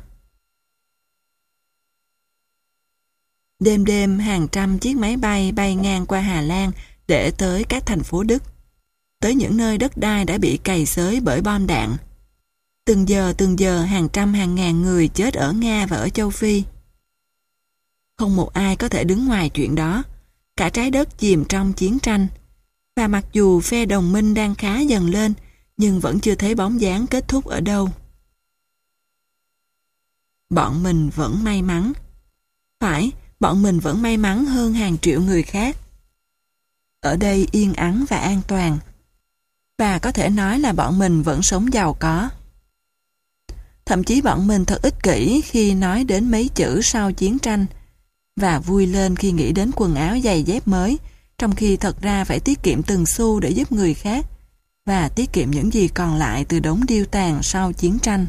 Đêm đêm hàng trăm chiếc máy bay bay ngang qua Hà Lan để tới các thành phố Đức, tới những nơi đất đai đã bị cày xới bởi bom đạn. Từng giờ từng giờ hàng trăm hàng ngàn người chết ở Nga và ở châu Phi. Không một ai có thể đứng ngoài chuyện đó. Cả trái đất chìm trong chiến tranh. Và mặc dù phe đồng minh đang khá dần lên, nhưng vẫn chưa thấy bóng dáng kết thúc ở đâu. Bọn mình vẫn may mắn. Phải, bọn mình vẫn may mắn hơn hàng triệu người khác. Ở đây yên ắng và an toàn. Và có thể nói là bọn mình vẫn sống giàu có. Thậm chí bọn mình thật ích kỷ khi nói đến mấy chữ sau chiến tranh và vui lên khi nghĩ đến quần áo giày dép mới, trong khi thật ra phải tiết kiệm từng xu để giúp người khác và tiết kiệm những gì còn lại từ đống điêu tàn sau chiến tranh.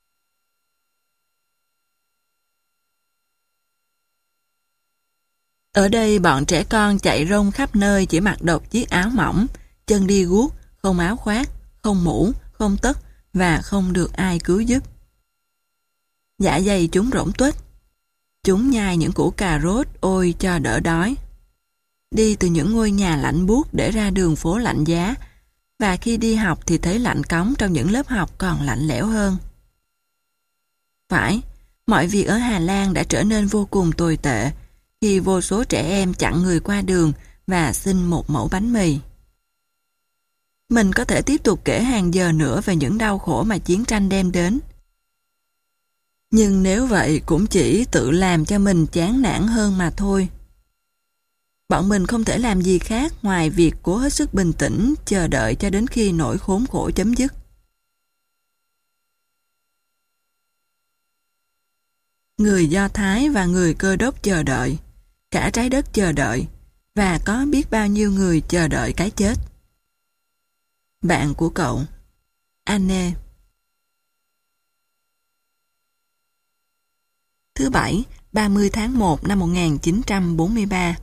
Ở đây bọn trẻ con chạy rông khắp nơi chỉ mặc độc chiếc áo mỏng, chân đi guốc, không áo khoác, không mũ, không tất và không được ai cứu giúp. Dạ dày chúng rỗng tuếch. Chúng nhai những củ cà rốt ôi cho đỡ đói. Đi từ những ngôi nhà lạnh buốt để ra đường phố lạnh giá và khi đi học thì thấy lạnh cóng trong những lớp học còn lạnh lẽo hơn. Phải, mọi việc ở Hà Lan đã trở nên vô cùng tồi tệ khi vô số trẻ em chặn người qua đường và xin một mẩu bánh mì. Mình có thể tiếp tục kể hàng giờ nữa về những đau khổ mà chiến tranh đem đến. Nhưng nếu vậy cũng chỉ tự làm cho mình chán nản hơn mà thôi. Bọn mình không thể làm gì khác ngoài việc cố hết sức bình tĩnh, chờ đợi cho đến khi nỗi khốn khổ chấm dứt. Người Do Thái và người Cơ Đốc chờ đợi, cả trái đất chờ đợi, và có biết bao nhiêu người chờ đợi cái chết. Bạn của cậu, Anne. Thứ Bảy, ba mươi tháng một năm một nghìn chín trăm bốn mươi ba.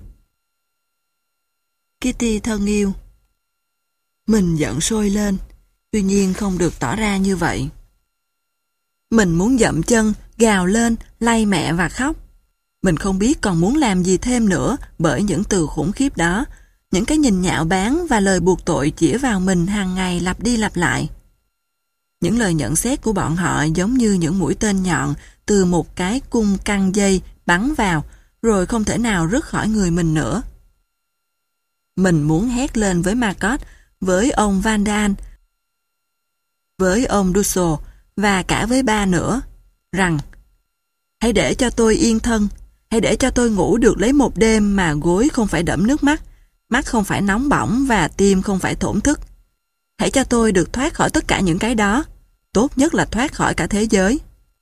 Kitty thân yêu. Mình giận sôi lên, tuy nhiên không được tỏ ra như vậy. Mình muốn dậm chân, gào lên, lay mẹ và khóc. Mình không biết còn muốn làm gì thêm nữa bởi những từ khủng khiếp đó, những cái nhìn nhạo báng và lời buộc tội chĩa vào mình hàng ngày lặp đi lặp lại. Những lời nhận xét của bọn họ giống như những mũi tên nhọn từ một cái cung căng dây bắn vào, rồi không thể nào rứt khỏi người mình nữa. Mình muốn hét lên với Margot, với ông Van Daan, với ông Dussel và cả với ba nữa, rằng hãy để cho tôi yên thân, hãy để cho tôi ngủ được lấy một đêm mà gối không phải đẫm nước mắt, mắt không phải nóng bỏng và tim không phải thổn thức. Hãy cho tôi được thoát khỏi tất cả những cái đó, tốt nhất là thoát khỏi cả thế giới.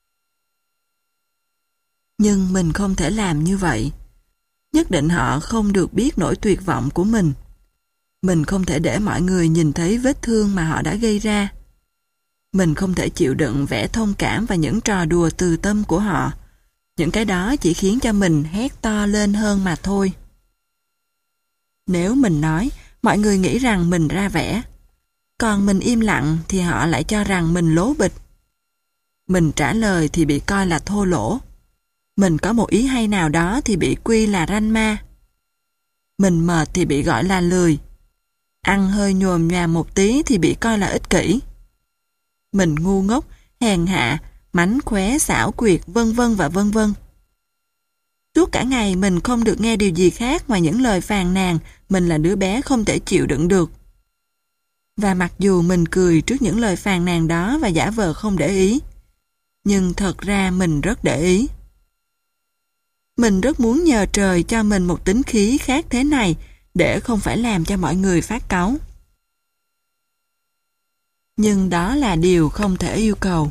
Nhưng mình không thể làm như vậy. Nhất định họ không được biết nỗi tuyệt vọng của mình. Mình không thể để mọi người nhìn thấy vết thương mà họ đã gây ra. Mình không thể chịu đựng vẻ thông cảm và những trò đùa từ tâm của họ. Những cái đó chỉ khiến cho mình hét to lên hơn mà thôi. Nếu mình nói, mọi người nghĩ rằng mình ra vẻ. Còn mình im lặng thì họ lại cho rằng mình lố bịch. Mình trả lời thì bị coi là thô lỗ. Mình có một ý hay nào đó thì bị quy là ranh ma. Mình mệt thì bị gọi là lười. Ăn hơi nhồm nhòm một tí thì bị coi là ích kỷ. Mình ngu ngốc, hèn hạ, mánh khóe, xảo quyệt, vân vân và vân vân. Suốt cả ngày mình không được nghe điều gì khác ngoài những lời phàn nàn mình là đứa bé không thể chịu đựng được. Và mặc dù mình cười trước những lời phàn nàn đó và giả vờ không để ý, nhưng thật ra mình rất để ý. Mình rất muốn nhờ trời cho mình một tính khí khác thế này để không phải làm cho mọi người phát cáu. Nhưng đó là điều không thể yêu cầu.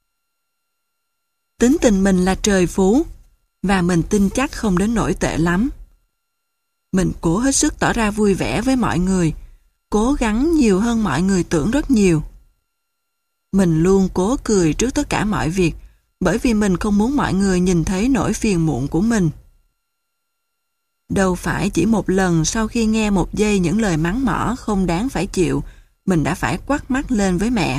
Tính tình mình là trời phú, và mình tin chắc không đến nỗi tệ lắm. Mình cố hết sức tỏ ra vui vẻ với mọi người, cố gắng nhiều hơn mọi người tưởng rất nhiều. Mình luôn cố cười trước tất cả mọi việc, bởi vì mình không muốn mọi người nhìn thấy nỗi phiền muộn của mình. Đâu phải chỉ một lần sau khi nghe một giây những lời mắng mỏ không đáng phải chịu, mình đã phải quắt mắt lên với mẹ.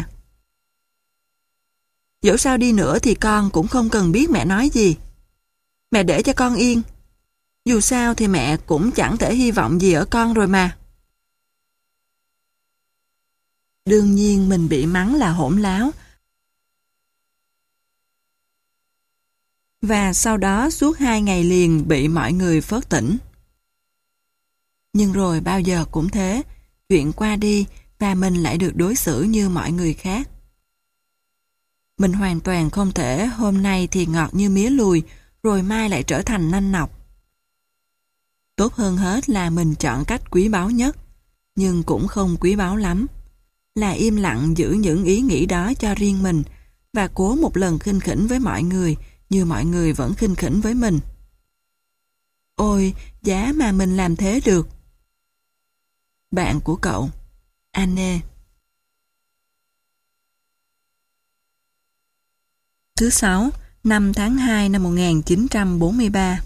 Dẫu sao đi nữa thì con cũng không cần biết mẹ nói gì. Mẹ để cho con yên. Dù sao thì mẹ cũng chẳng thể hy vọng gì ở con rồi mà. Đương nhiên mình bị mắng là hỗn láo. Và sau đó suốt hai ngày liền bị mọi người phớt tỉnh. Nhưng rồi bao giờ cũng thế, chuyện qua đi và mình lại được đối xử như mọi người khác. Mình hoàn toàn không thể hôm nay thì ngọt như mía lùi, rồi mai lại trở thành nanh nọc. Tốt hơn hết là mình chọn cách quý báu nhất, nhưng cũng không quý báu lắm, là im lặng giữ những ý nghĩ đó cho riêng mình và cố một lần khinh khỉnh với mọi người như mọi người vẫn khinh khỉnh với mình. Ôi, giá mà mình làm thế được. Bạn của cậu, Anne. Thứ Sáu, năm tháng hai năm một nghìn chín trăm bốn mươi ba.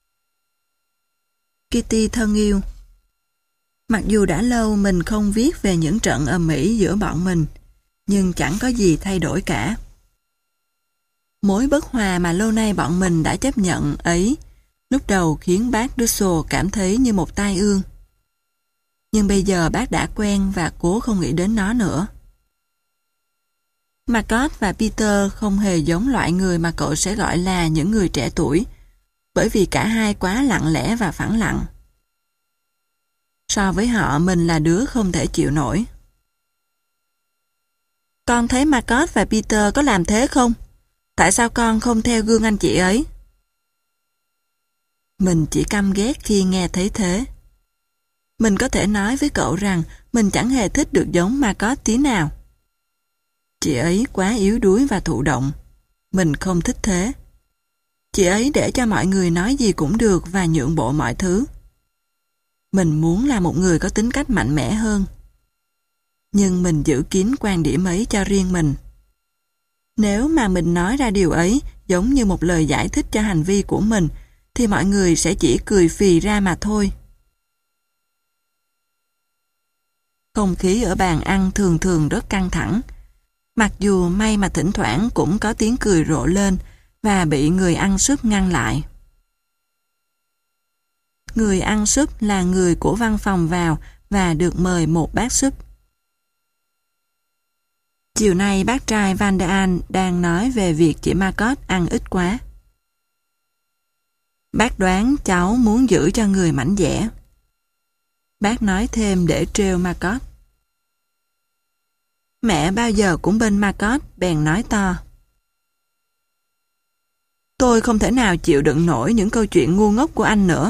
Kitty thân yêu. Mặc dù đã lâu mình không viết về những trận ầm ĩ giữa bọn mình, nhưng chẳng có gì thay đổi cả. Mối bất hòa mà lâu nay bọn mình đã chấp nhận ấy, lúc đầu khiến bác Dussel cảm thấy như một tai ương. Nhưng bây giờ bác đã quen và cố không nghĩ đến nó nữa. Margot và Peter không hề giống loại người mà cậu sẽ gọi là những người trẻ tuổi, bởi vì cả hai quá lặng lẽ và phẳng lặng. So với họ, mình là đứa không thể chịu nổi. Con thấy Margot và Peter có làm thế không? Tại sao con không theo gương anh chị ấy? Mình chỉ căm ghét khi nghe thấy thế. Mình có thể nói với cậu rằng mình chẳng hề thích được giống Margot tí nào. Chị ấy quá yếu đuối và thụ động. Mình không thích thế. Chị ấy để cho mọi người nói gì cũng được và nhượng bộ mọi thứ. Mình muốn là một người có tính cách mạnh mẽ hơn. Nhưng mình giữ kín quan điểm ấy cho riêng mình. Nếu mà mình nói ra điều ấy giống như một lời giải thích cho hành vi của mình, thì mọi người sẽ chỉ cười phì ra mà thôi. Không khí ở bàn ăn thường thường rất căng thẳng. Mặc dù may mà thỉnh thoảng cũng có tiếng cười rộ lên và bị người ăn súp ngăn lại. Người ăn súp là người của văn phòng vào và được mời một bát súp. Chiều nay bác trai Van der Aan đang nói về việc chị Margot ăn ít quá. Bác đoán cháu muốn giữ cho người mảnh dẻ. Bác nói thêm để trêu Margot. Mẹ bao giờ cũng bên Margot, bèn nói to. Tôi không thể nào chịu đựng nổi những câu chuyện ngu ngốc của anh nữa.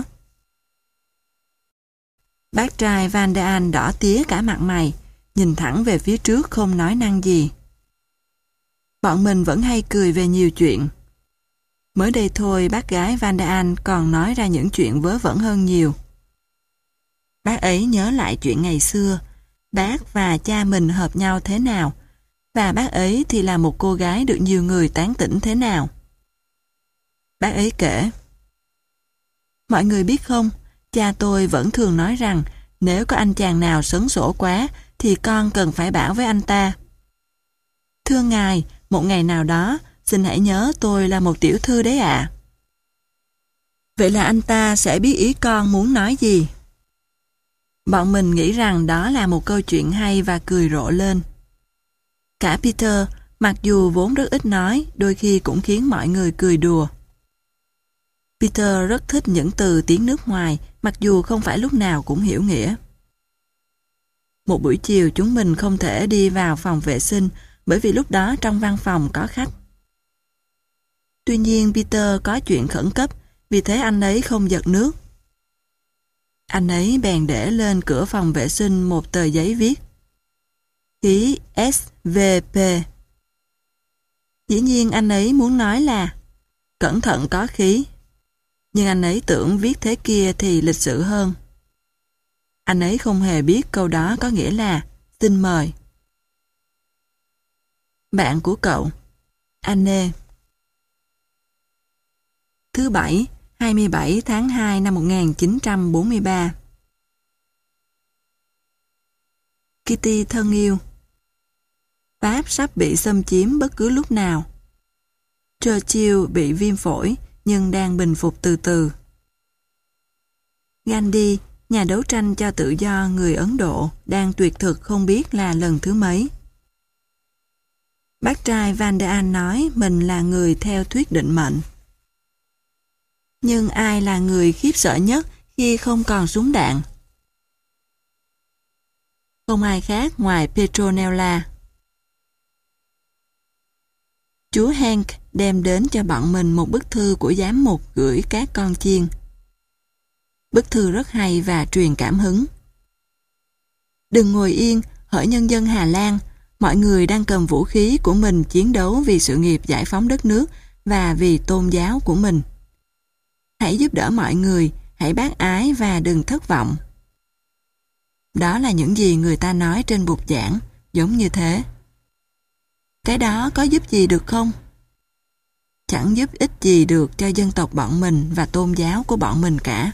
Bác trai Van der Aan đỏ tía cả mặt mày, nhìn thẳng về phía trước không nói năng gì. Bọn mình vẫn hay cười về nhiều chuyện. Mới đây thôi bác gái Van der Aan còn nói ra những chuyện vớ vẩn hơn nhiều. Bác ấy nhớ lại chuyện ngày xưa, bác và cha mình hợp nhau thế nào, và bác ấy thì là một cô gái được nhiều người tán tỉnh thế nào. Bác ấy kể. Mọi người biết không, cha tôi vẫn thường nói rằng nếu có anh chàng nào sấn sổ quá thì con cần phải bảo với anh ta. Thưa ngài, một ngày nào đó, xin hãy nhớ tôi là một tiểu thư đấy ạ. Vậy là anh ta sẽ biết ý con muốn nói gì. Bọn mình nghĩ rằng đó là một câu chuyện hay và cười rộ lên. Cả Peter, mặc dù vốn rất ít nói, đôi khi cũng khiến mọi người cười đùa. Peter rất thích những từ tiếng nước ngoài, mặc dù không phải lúc nào cũng hiểu nghĩa. Một buổi chiều chúng mình không thể đi vào phòng vệ sinh bởi vì lúc đó trong văn phòng có khách. Tuy nhiên Peter có chuyện khẩn cấp, vì thế anh ấy không giật nước. Anh ấy bèn để lên cửa phòng vệ sinh một tờ giấy viết khí ét vê pê. Dĩ nhiên anh ấy muốn nói là cẩn thận có khí, nhưng anh ấy tưởng viết thế kia thì lịch sự hơn. Anh ấy không hề biết câu đó có nghĩa là xin mời. Bạn của cậu, Anne. Thứ Bảy, hai mươi bảy tháng hai năm một nghìn chín trăm bốn mươi ba. Kitty thân yêu, Pháp sắp bị xâm chiếm bất cứ lúc nào. Churchill bị viêm phổi nhưng đang bình phục từ từ. Gandhi, nhà đấu tranh cho tự do người Ấn Độ, đang tuyệt thực không biết là lần thứ mấy. Bác trai Van der Aan nói mình là người theo thuyết định mệnh. Nhưng ai là người khiếp sợ nhất khi không còn súng đạn? Không ai khác ngoài Petronella. Chú Hank đem đến cho bọn mình một bức thư của giám mục gửi các con chiên. Bức thư rất hay và truyền cảm hứng. Đừng ngồi yên, hỡi nhân dân Hà Lan, mọi người đang cầm vũ khí của mình chiến đấu vì sự nghiệp giải phóng đất nước và vì tôn giáo của mình. Hãy giúp đỡ mọi người, hãy bác ái và đừng thất vọng. Đó là những gì người ta nói trên bục giảng, giống như thế. Cái đó có giúp gì được không? Chẳng giúp ích gì được cho dân tộc bọn mình và tôn giáo của bọn mình cả.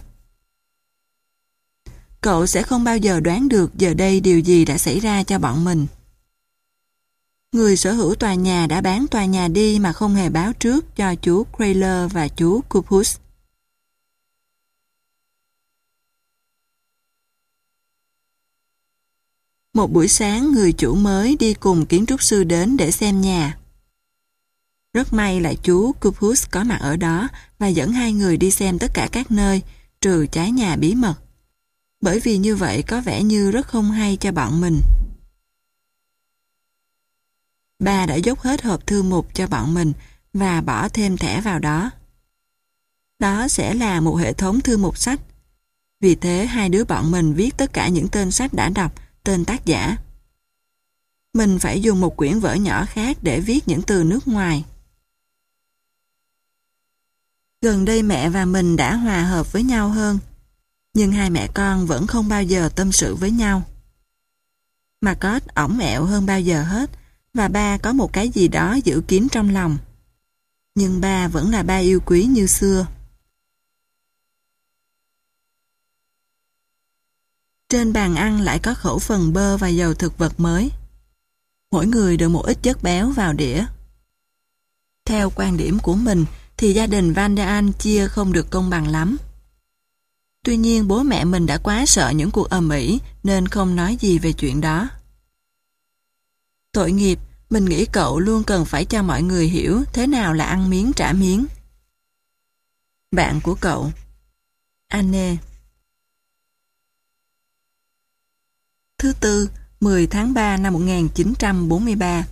Cậu sẽ không bao giờ đoán được giờ đây điều gì đã xảy ra cho bọn mình. Người sở hữu tòa nhà đã bán tòa nhà đi mà không hề báo trước cho chú Krayler và chú Kupus. Một buổi sáng, người chủ mới đi cùng kiến trúc sư đến để xem nhà. Rất may là chú Cupus có mặt ở đó và dẫn hai người đi xem tất cả các nơi, trừ trái nhà bí mật. Bởi vì như vậy có vẻ như rất không hay cho bọn mình. Ba đã dốc hết hộp thư mục cho bọn mình và bỏ thêm thẻ vào đó. Đó sẽ là một hệ thống thư mục sách. Vì thế hai đứa bọn mình viết tất cả những tên sách đã đọc, tên tác giả. Mình phải dùng một quyển vở nhỏ khác để viết những từ nước ngoài. Gần đây mẹ và mình đã hòa hợp với nhau hơn, nhưng hai mẹ con vẫn không bao giờ tâm sự với nhau. Marcos ổng ẹo hơn bao giờ hết, và ba có một cái gì đó giữ kín trong lòng. Nhưng ba vẫn là ba yêu quý như xưa. Trên bàn ăn lại có khẩu phần bơ và dầu thực vật mới. Mỗi người được một ít chất béo vào đĩa. Theo quan điểm của mình thì gia đình Van der An chia không được công bằng lắm. Tuy nhiên bố mẹ mình đã quá sợ những cuộc ầm ĩ nên không nói gì về chuyện đó. Tội nghiệp, mình nghĩ cậu luôn cần phải cho mọi người hiểu thế nào là ăn miếng trả miếng. Bạn của cậu, Anne. Thứ tư, mười tháng ba năm một nghìn chín trăm bốn mươi ba.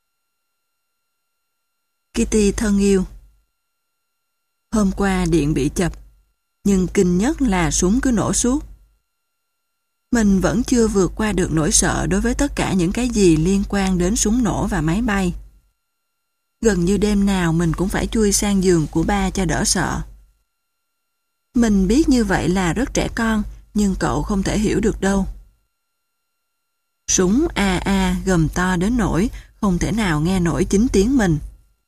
Kitty thân yêu. Hôm qua điện bị chập, nhưng kinh nhất là súng cứ nổ suốt. Mình vẫn chưa vượt qua được nỗi sợ đối với tất cả những cái gì liên quan đến súng nổ và máy bay. Gần như đêm nào mình cũng phải chui sang giường của ba cho đỡ sợ. Mình biết như vậy là rất trẻ con, nhưng cậu không thể hiểu được đâu. Súng a a gầm to đến nỗi không thể nào nghe nổi chính tiếng mình.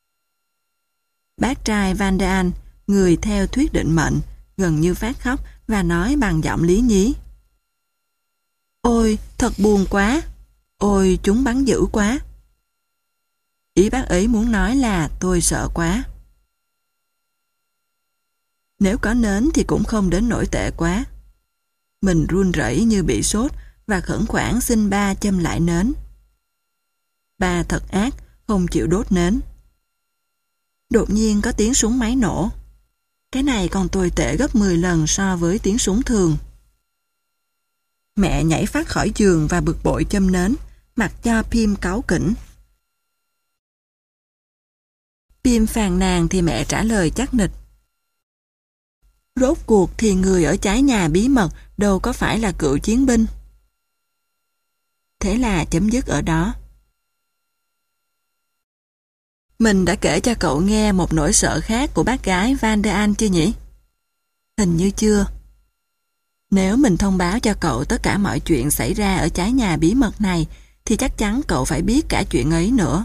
Bác trai Van der An, người theo thuyết định mệnh, gần như phát khóc và nói bằng giọng lý nhí. Ôi, thật buồn quá. Ôi, chúng bắn dữ quá. Ý bác ấy muốn nói là tôi sợ quá. Nếu có nến thì cũng không đến nỗi tệ quá. Mình run rẩy như bị sốt và khẩn khoản xin ba châm lại nến. Ba thật ác, không chịu đốt nến. Đột nhiên có tiếng súng máy nổ. Cái này còn tồi tệ gấp mười lần so với tiếng súng thường. Mẹ nhảy phát khỏi giường và bực bội châm nến, mặc cho Pim cáu kỉnh. Pim phàn nàn thì mẹ trả lời chắc nịch. Rốt cuộc thì người ở trái nhà bí mật đâu có phải là cựu chiến binh. Thế là chấm dứt ở đó. Mình đã kể cho cậu nghe một nỗi sợ khác của bác gái Van der An chưa nhỉ? Hình như chưa. Nếu mình thông báo cho cậu tất cả mọi chuyện xảy ra ở trái nhà bí mật này, thì chắc chắn cậu phải biết cả chuyện ấy nữa.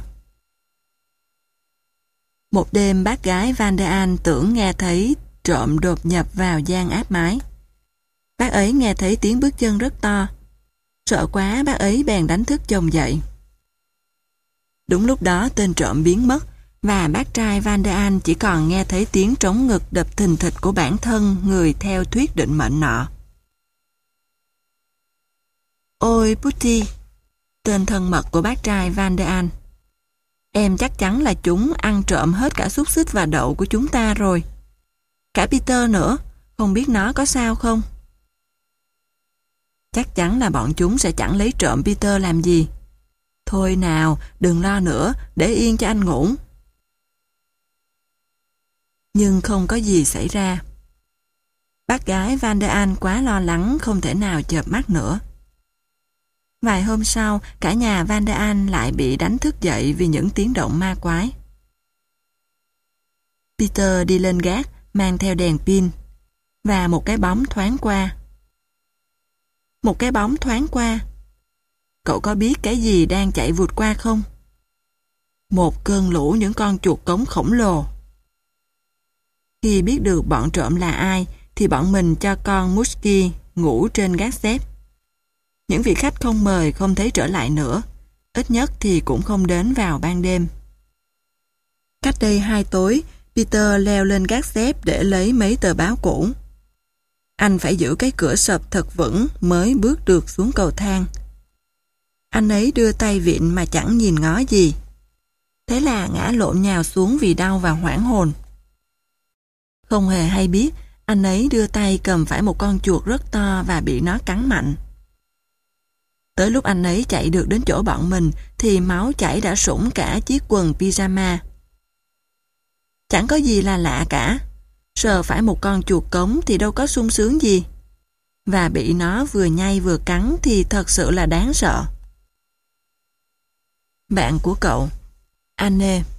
Một đêm bác gái Van der An tưởng nghe thấy trộm đột nhập vào gian áp mái. Bác ấy nghe thấy tiếng bước chân rất to. Sợ quá bác ấy bèn đánh thức chồng dậy. Đúng lúc đó tên trộm biến mất và bác trai Van der An chỉ còn nghe thấy tiếng trống ngực đập thình thịch của bản thân người theo thuyết định mệnh nọ. Ôi Putty, tên thân mật của bác trai Van der An. Em chắc chắn là chúng ăn trộm hết cả xúc xích và đậu của chúng ta rồi. Cả Peter nữa, không biết nó có sao không? Chắc chắn là bọn chúng sẽ chẳng lấy trộm Peter làm gì. Thôi nào, đừng lo nữa, để yên cho anh ngủ. Nhưng không có gì xảy ra. Bác gái Van der An quá lo lắng không thể nào chợp mắt nữa. Vài hôm sau, cả nhà Van der An lại bị đánh thức dậy vì những tiếng động ma quái. Peter đi lên gác, mang theo đèn pin, và một cái bóng thoáng qua. Một cái bóng thoáng qua. Cậu có biết cái gì đang chạy vụt qua không? Một cơn lũ những con chuột cống khổng lồ. Khi biết được bọn trộm là ai, thì bọn mình cho con Musky ngủ trên gác xếp. Những vị khách không mời không thấy trở lại nữa, ít nhất thì cũng không đến vào ban đêm. Cách đây hai tối, Peter leo lên gác xếp để lấy mấy tờ báo cũ. Anh phải giữ cái cửa sập thật vững mới bước được xuống cầu thang. Anh ấy đưa tay vịn mà chẳng nhìn ngó gì. Thế là ngã lộn nhào xuống vì đau và hoảng hồn. Không hề hay biết, anh ấy đưa tay cầm phải một con chuột rất to và bị nó cắn mạnh. Tới lúc anh ấy chạy được đến chỗ bọn mình thì máu chảy đã sũng cả chiếc quần pyjama. Chẳng có gì là lạ cả. Sờ phải một con chuột cống thì đâu có sung sướng gì. Và bị nó vừa nhai vừa cắn thì thật sự là đáng sợ. Bạn của cậu, Anne.